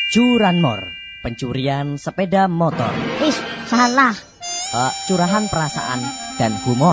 Curanmor, pencurian sepeda motor. Salah. Curahan perasaan dan humor.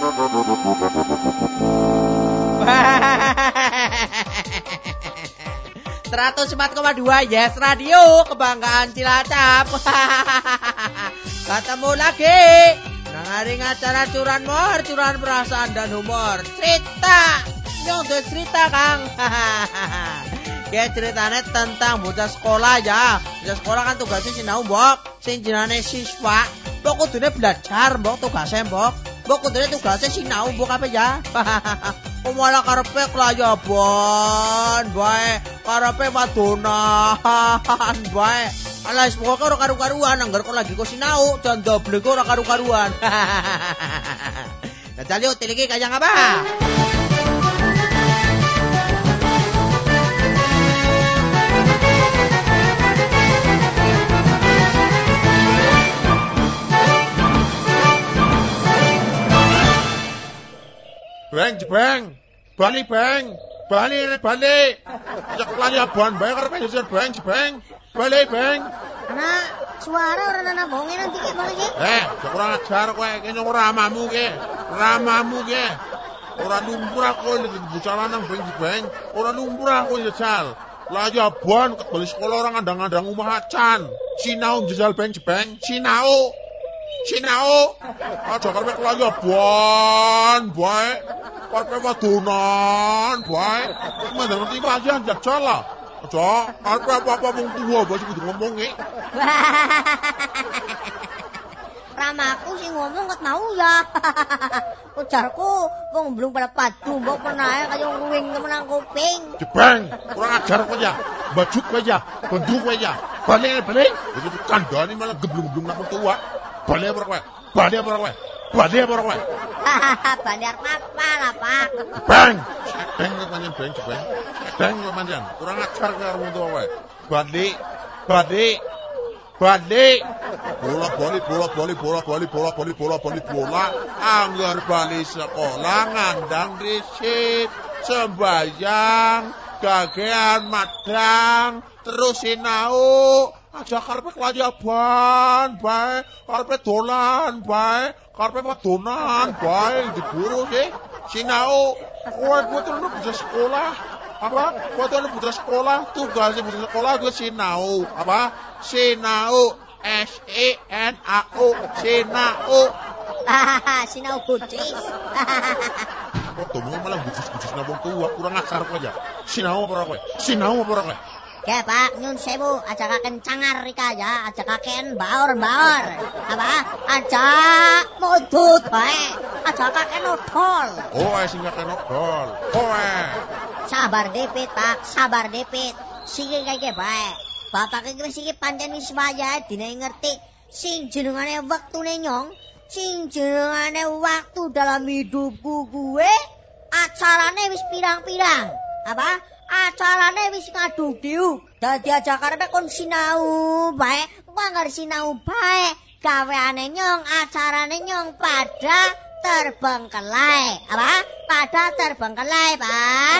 ...104,2 Yes Radio, kebanggaan Cilacap. Ketemu lagi dengerin acara Curanmor, curahan perasaan dan humor. Cerita, yang cerita Kang. Ya ceritanya tentang bocah sekolah ya. Bocah sekolah kan tugasnya sinau mbok, sing jenenge siswa. Mbok kudune belajar, mbok tugasnya mbok. Mbok kudune tugasnya sinau mbok apa ya? Malah karepe kelayaban bae, karepe wadonan bae. Alas pokoke ora karu-karuan, anggar kok lagi kok sinau dan double kok ora karu-karuan. Nah, jaluk tiliki kayang apa? Bang, balik. Jak kelayaban bae karepe jajan bang. Balik. Anak suara orang anak bohongin nanti ke balik ke. Jak kurang ajar kowe, kene ramamu ke. Ora numpur aku iki bocah lanang bang. Ora numpur aku jajal. Kelayaban kebali sekolah orang andang-andang omah acan. Sinau jajal bang. Sinau. Aja karepe kelayaban bae. Karepe wadonan bae. Mandang ngerti aja jajal lah. Aja karepe apa-apa wong tuwa bae kudu ngomongi. Ramaku sing ngomong ket mau ya. Ujarku wong belum pada padu mbok penae kaya ruwing temenan kuping. Jebang, kurang ajar kowe ya. Bajuk kowe ya, benduk kowe ya. Balik. Itu kandhane malah geblung-geblung nang tua. Balik apa kowe? Balik apa kowe? Balik apa lah, Pak? Bang jebang. Bang pancen. Kurang ajar karo wong tua kowe. Balik. Bola. Anggar bali sekolah ngandang risit, sembayang, gagean madang, terus sinau. Aja karepe kelayaban bae, karepe dolan bae, karepe wadonan bae diburu sih. Sinau. Kowe terus bisa sekolah. Apa? Foto putra sekolah, tugasnya putra sekolah gue sinau. Apa? Sinau. SENAU. Sinau bucis. Kok ngomong malah bucis nabung tua, kurang ajar kok aja. Sinau apa kowe? Ya Pak, nyun sewu, ajakaken cangar rika ya, ajakaken baor. Apa? Ajak mudut bae, ajakaken odol. Sing kaken odol. Sabar depit, Pak, Siki kaya bae. Bapak iki wis iki pancen wis waya dine ngerti sing jenengane wektune nyong, sing jenengane waktu dalam hidupku kuwe acarane wis pirang-pirang. Apa? Acarane wis ngaduk-diuk. Dadi aja karepe kon sinau bae, anggar sinau bae. Gaweane nyong, acarane nyong pada terbengkelai. Apa? Pada terbengkelai, Pak.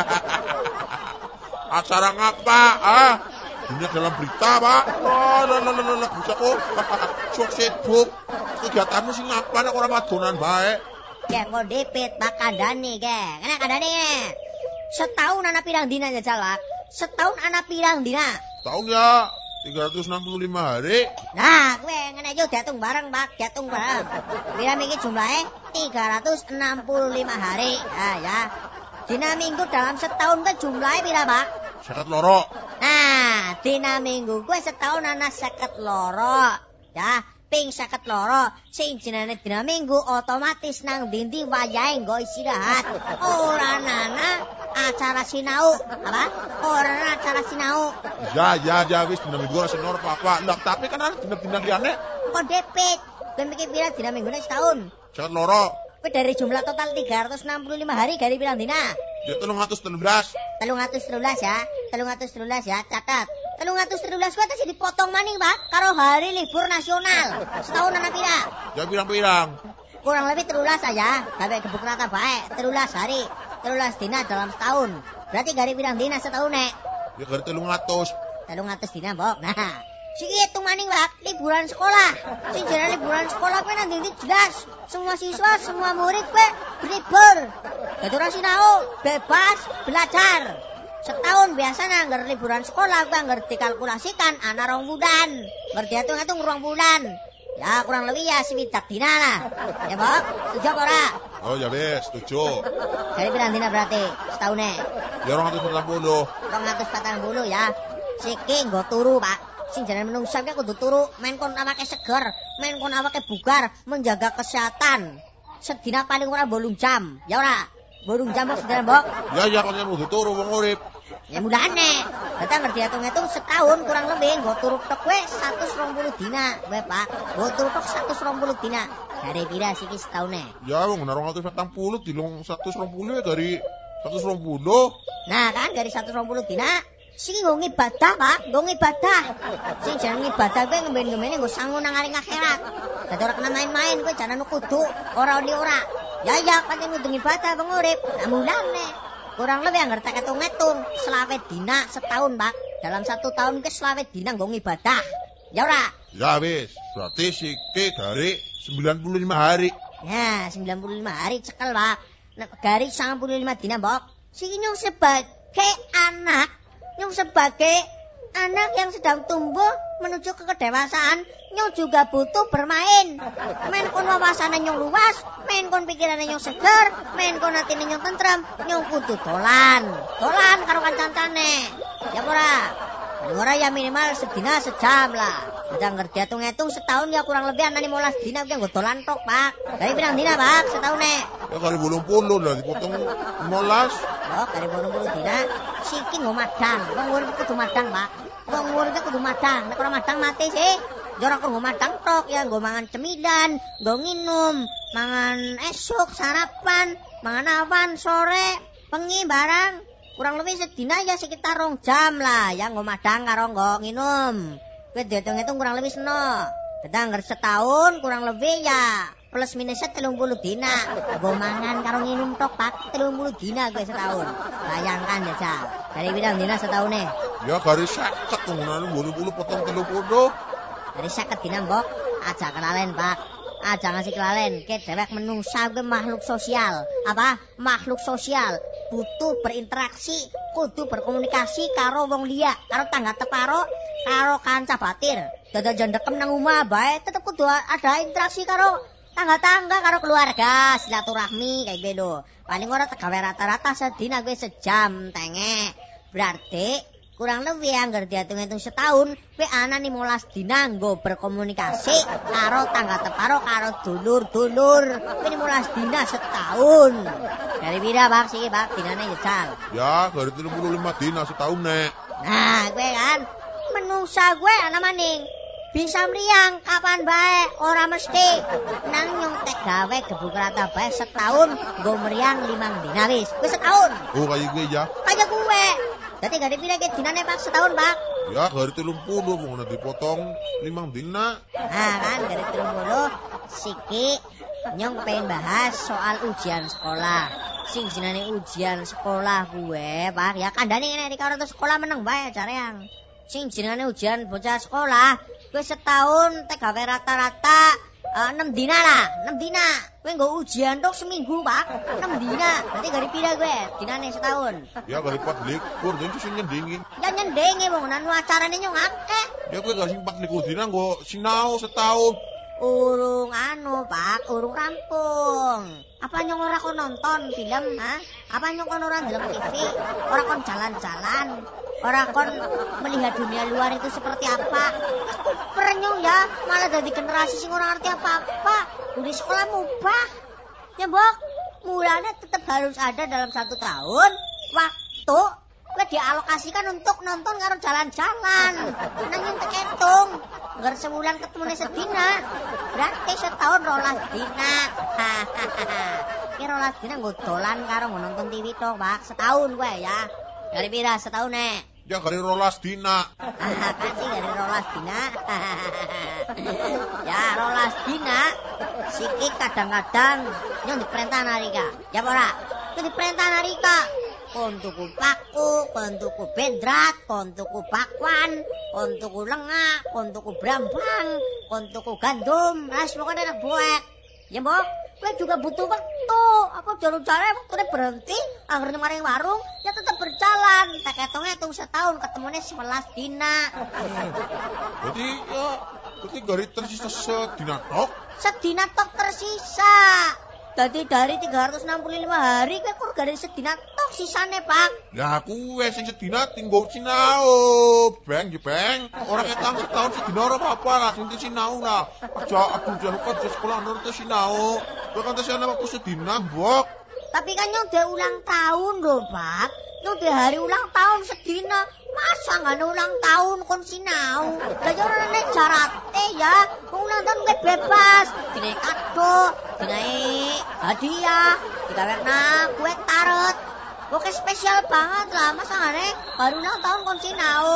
Acara ngapa? Dunia dalam berita, Pak. Bisa kok. Sok sibuk. Kegiatanmu sing ngapa nek ora wadonan bae. Ya kok depit Pak kandhane ge. Kena kandhane. Setahun anak pirang dina jajalak. Setahun anak pirang dina. Tahu ya, 365 hari. Nah, kowe ngene yo diatung bareng, Pak, Pira iki jumlahe 365 hari. Nah, ya. Dina minggu dalam setahun ke jumlahe pira, Pak? 52. Nah, dina minggu kowe setahun ana 52. Ya, ping 52 sing jenenge dina minggu otomatis nang ndi wayahe nggo istirahat. Ora nana acara sinau. Apa? Ora nana acara sinau. Ya wis dina minggu ora sinau apa-apa. Lah tapi kan ana dina-dina liyane. Kok depit? Kowe mikir pira dina minggune setahun? 52. Kowe dari jumlah total 365 hari gari pirang dina? Ya 313 ya, catat. 313 kuwi tasih dipotong maning, Pak, karo hari libur nasional. Setahun ana pira? Ya pirang-pirang. Kurang lebih 13 aja, gawe gebuk rata bae. 13 hari, 13 dina dalam setahun. Berarti gari pirang dina setahun nek? Ya gari 300. 300 dina, Mbok. Nah, siki hitung maning, Pak, liburan sekolah. Sing jenenge liburan sekolah kuwi nang ndi jelas. Semua siswa, semua murid kuwi berlibur. Dadi ora sinau, bebas belajar. Setahun biasa nangger liburan sekolah kuwi anggar dikalkulasikan ana 2 bulan. Anggar dihitung-hitung 2 bulan. Ya kurang lebih ya 7 dina lah. Ya, Mbok, setuju apa ora? Oh ya wis, setuju. Jadi pirang dina berarti setahunnya? Ya 240. 240 ya. Siki nggo turu, Pak. Sing jenenge menungsa ki kudu turu, men kon awake seger, men kon awake bugar, menjaga kesehatan. Sedina paling ora 8 jam. Ya ora? 8 jam kok sedina, Mbok. Ya kon kudu turu wong urip. Ya mulane. Dadi ngerti hitung-hitung setahun kurang lebih nggo turu tok kowe 120 dina, kowe, Pak. Nggo turu tok 120 dina. Dari pira siki setahunnya? Ya wong 240 dilung 120 ya dari 120. Nah kan dari 120 dina sing nggo ngibadah, Pak, nggo ngibadah. Sing jeneng ngibadah kuwi ngemben-ngembene nggo sangu nang aring akhirat. Dadi ora kena main-main kowe jangan kudu ora oli ora. Ya pancen kudu ngibadah wong urip. Nah mulane kurang lebih anggar tak hitung-hitung 20 dina setahun, Pak. Dalam 1 tahun ke 20 dina nggo ngibadah. Ya ora? Ya wis, berarti siki dari 95 hari. Ya, 95 hari cekel, Pak. Nek garis 95 dina, Mbok. Siki nyong sebagai anak yang sedang tumbuh menuju ke kedewasaan, nyong juga butuh bermain. Men kon wawasane nyong luas, men kon pikirane nyong seger, men kon atine nyong tentrem, nyong kudu dolan karo kancane. Ya ora? Ora ya minimal sedina sejam lah. Udah ngerti hitung-hitung setahun ya kurang lebih anane 15 dina kuwi nggo dolan tok, Pak. Dari pirang dina, Pak, setahune? Ya kali 80 lah dipotong 15. Oh, kali 80 dina siki nggo madang. Wong urip kudu madang, Pak. Wong urip kudu madang. Nek ora madang mati sih. Ya ora nggo madang tok ya nggo mangan cemilan, nggo nginum, mangan esuk, sarapan, mangan awan, sore, bengi barang. Kurang lebih sedina ya sekitar 2 jam lah ya nggo madang karo nggo nginum. Kowe dihitung-hitung kurang lebih seno. Dadang setahun kurang lebih ya plus minusnya 30 dina. Nggo mangan karo nginum tok, Pak. 30 dina kowe setahun. Bayangkan ya, Jal. Dari pirang dina setahune? Ya garis 50 ngono 80 potong 30. Dari 50 dina, Mbok. Aja kelalen, Pak. Aja ngasih kelalen. Ke dewek menungsa ke makhluk sosial. Apa? Makhluk sosial. Butuh berinteraksi, kudu berkomunikasi karo wong liya, karo tangga teparo, karo kanca batir. Dada jandekem nang omah bae tetep kudu ada interaksi karo tangga-tangga, karo keluarga, silaturahmi kayak gitu. Paling ora tegawe rata-rata sedina kowe sejam tenge. Berarti kurang lebih anggar dihitung-hitung setahun kowe ana 15 dina nggo berkomunikasi karo tangga teparo, karo dulur-dulur. Kowe 15 dina setahun. Dari pira, Pak, siki, Pak, dinane jajal? Ya, dari 35 dina setahun, Nek. Nah, kowe kan menungsa kowe ana maning. Bisa mriyang kapan bae, ora mesti. Nang nyong tek gawe gebuk rata bae setahun nggo mriyang 5 dina wis. Wis setahun. Oh, kaya gue ya. Kaya kowe. Dadi gak dipira ke dinane, Pak, setahun, Pak. Ya, dari 30 mau dipotong 5 dina. Nah, kan dari 30 siki nyong pengen bahas soal ujian sekolah. Sing jenenge ujian sekolah gue, Pak, ya kandhane ngene iki karo sekolah meneng bae jare yang. Sing jenenge ujian bocah sekolah, gue setahun tek gawe rata-rata 6 dina lah, 6 dina. Kowe nggo ujian tok seminggu, Pak. 6 dina. Berarti gari pira gue? Dinane setahun. Ya gari 24 dina sing nyendingi. Ya nyendenge wong nang acarane nyong akeh. Ya kowe gari 24 dina nggo sinau setahun. Urung Pak, urung rampung. Apa nyong ora kon nonton film, ha? Apa nyong kon ora ndelok TV? Ora kon jalan-jalan? Ora kon melihat dunia luar itu seperti apa? Perenyong ya, malah jadi generasi sing ora ngerti apa-apa. Di sekolah mubah. Ya, Mbok, mulanya tetap harus ada dalam 1 tahun waktu kowe dialokasikan untuk nonton karo jalan-jalan. Nang yang ketung, ngger sebulan ketemune sedina. Berarti setahun 12 dina. Ki 12 dina nggo dolan karo nonton TV tok, Pak. Setahun kowe ya. Dari pira setahun, Nek? Ya gari 12 dina. Kan sih gari 12 dina. Ya 12 dina. Siki kadang-kadang nyong diperintah narika. Ya ora? Itu diperintah narika. kon tuku paku, kon tuku bendrat, kon tuku bakwan, kon tuku lengak, kon tuku brambang, kon tuku gandum, ras pokoknya enak buek. Ya mbok, kowe juga butuh waktu. Apa jalan-jalan waktune berhenti, anggere maring warung, ya tetap berjalan. Tak hitung setahun ketemunya 11 dina. Berarti gari tersisa sedina tok. Sedina tok tersisa. Jadi dari 365 hari kowe kur gari sedina tok sisane, Pak. Lah kuwe sing sedina tinggo sinau, Beng, Beng. Ora ketang setahun sedina ora apa-apa lah, sing sinau lah. Aja jangan lupa di sekolah nurut sinau. Kowe kan tesane waktu sedina, Mbok. Tapi kan nyong de ulang tahun lho, Pak. Nyong de hari ulang tahun sedina. Masa nggak ada ulang tahun kon sinau? Lah yo ora nek jarate ya. Ulang tahun kowe bebas. Dine kado, dine hadiah, digawekna kue tarot. Oke spesial banget lah. Masa nggak nek baru ulang tahun kon sinau?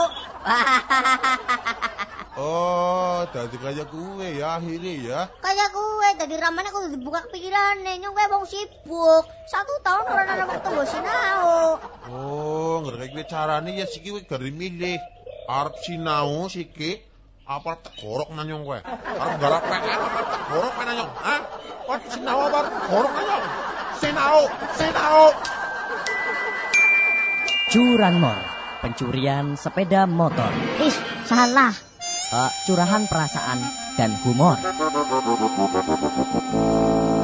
Oh, dadi kaya kuwe ya akhirnya ya. Kayak gue, tadi ramane kudu dibuka pikirane. Nyong kowe wong sibuk. 1 tahun ora ana waktu nggo sinau. Oh, ngerti kuwi carane ya siki kowe gari milih. Arep sinau siki apa tegorok nanyong kowe. Arep garap PR apa tegorok nanyong. Hah? Kok sinau apa tegorok nanyong? Sinau. Curanmor, pencurian sepeda motor. Ih, salah. Curahan perasaan dan humor.